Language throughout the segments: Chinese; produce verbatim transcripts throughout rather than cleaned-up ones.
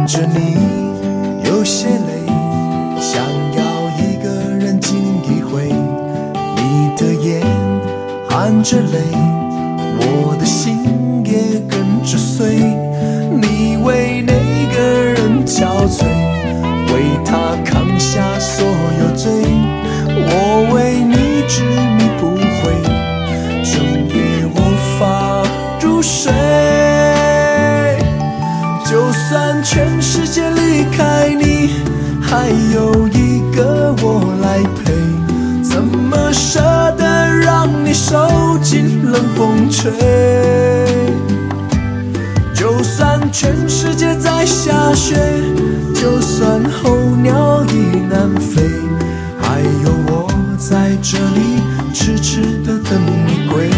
看着你有些累，想要一个人静一会，你的眼含着泪，我的心也跟着碎，你为那个人憔悴，为他扛下所有罪，我为你执迷不悔，整夜无法入睡。就算全世界离开你，还有一个我来陪，怎么舍得让你受尽冷风吹。就算全世界在下雪，就算候鸟已南飞，还有我在这里痴痴地等你归。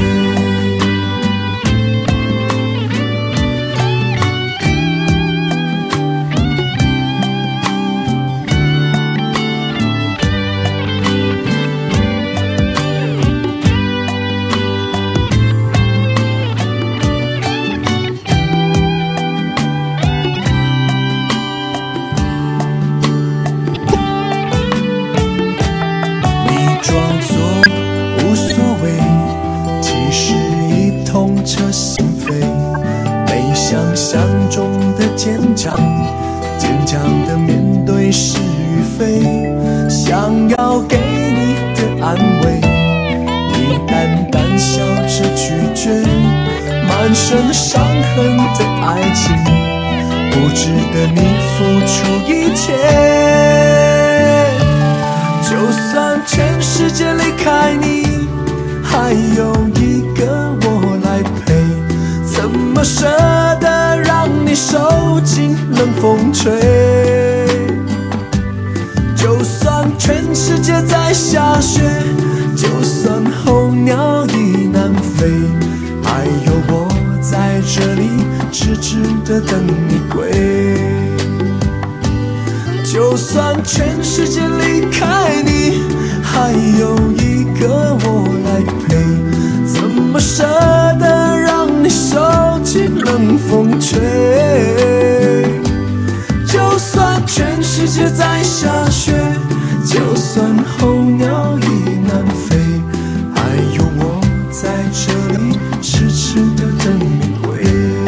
坚强，坚强的面对是与非，想要给你的安慰，你淡淡笑着拒绝，满身伤痕的爱情，不值得你付出一切。就算全世界离开你，还有一个我来陪，怎么舍得让你受尽冷风吹。就算全世界在下雪，就算候鸟已南飞，还有我在这里痴痴地等你归。就算全世界离开你，还有一个我来陪，怎么舍得让你受尽冷风吹。就算全世界在下雪，就算候鸟已南飞，还有我在这里痴痴地等你归。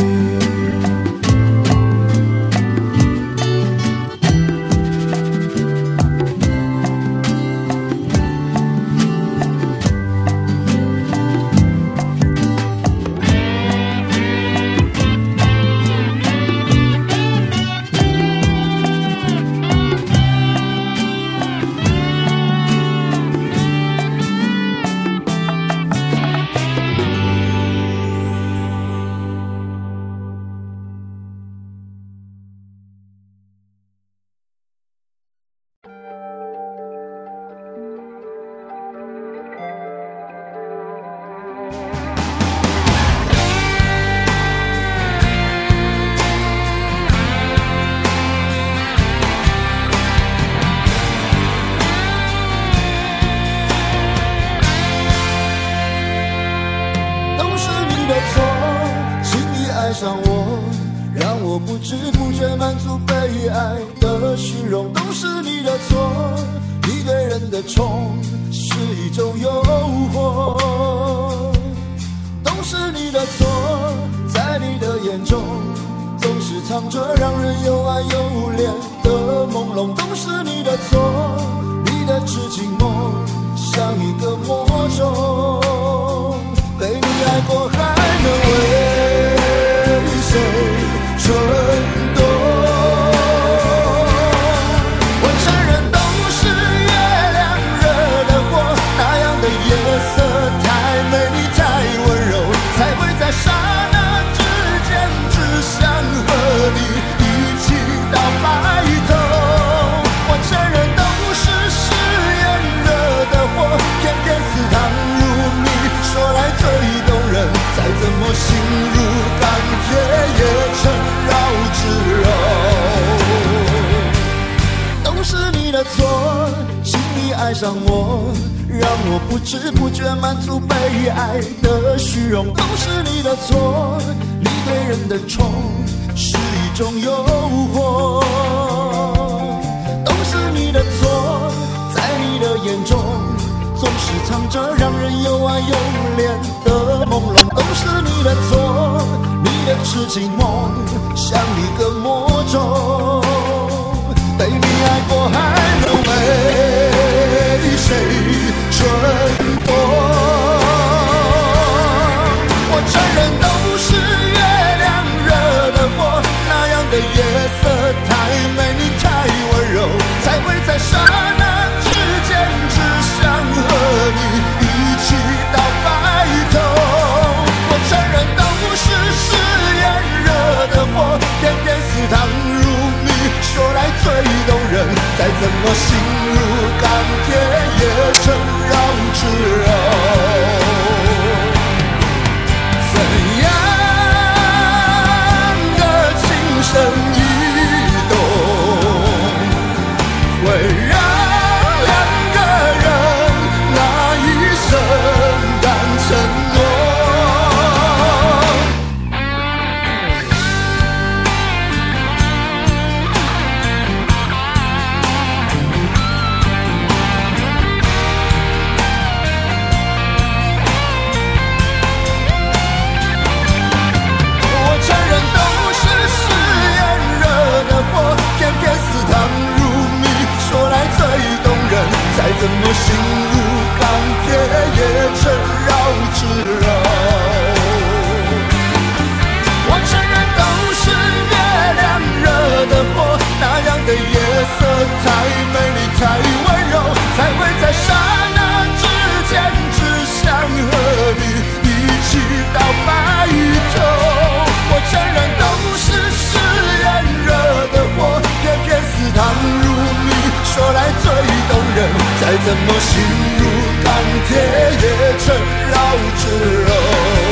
上我，让我不知不觉满足被爱的虚荣，都是你的错。你对人的宠是一种诱惑，都是你的错。在你的眼中，总是藏着让人又爱又怜的朦胧，都是你的错。你的痴情梦像一个魔咒，被你爱过还能为谁蠢动？我承认都是月亮惹的祸，那样的夜色太美丽太温柔，才会在刹那之间只想和你一起到白头。我承认都是誓言惹的祸，偏偏似糖如蜜，说来最动人，再怎么心如钢铁也成绕指柔。都是你的错，轻易爱上我，让我不知不觉满足被爱的虚荣。都是你的错，你对人的宠是一种诱惑。都是你的错，在你的眼中总是藏着让人又爱又怜的朦胧。都是你的错，你的痴情梦像一个魔咒。被你爱过还能为谁春风？我承认都是月亮惹的祸，那样的夜色太美，你太温柔，才会在刹那之间只想和你一起到白头。我承认都是誓言惹的祸，偏偏似糖如蜜，说来最动人，再怎么心如钢铁也成绕指柔。怎样的情深意动，会让两个人那一生敢承诺？再怎么心如钢铁也成绕指柔。我承认都是月亮惹的祸，那样的夜色太美丽太温柔，才会在刹那之间只想和你一起到白头。我承认都是誓言惹的祸，偏偏似糖如蜜，说来最动人，再怎么心如钢铁也成绕指柔。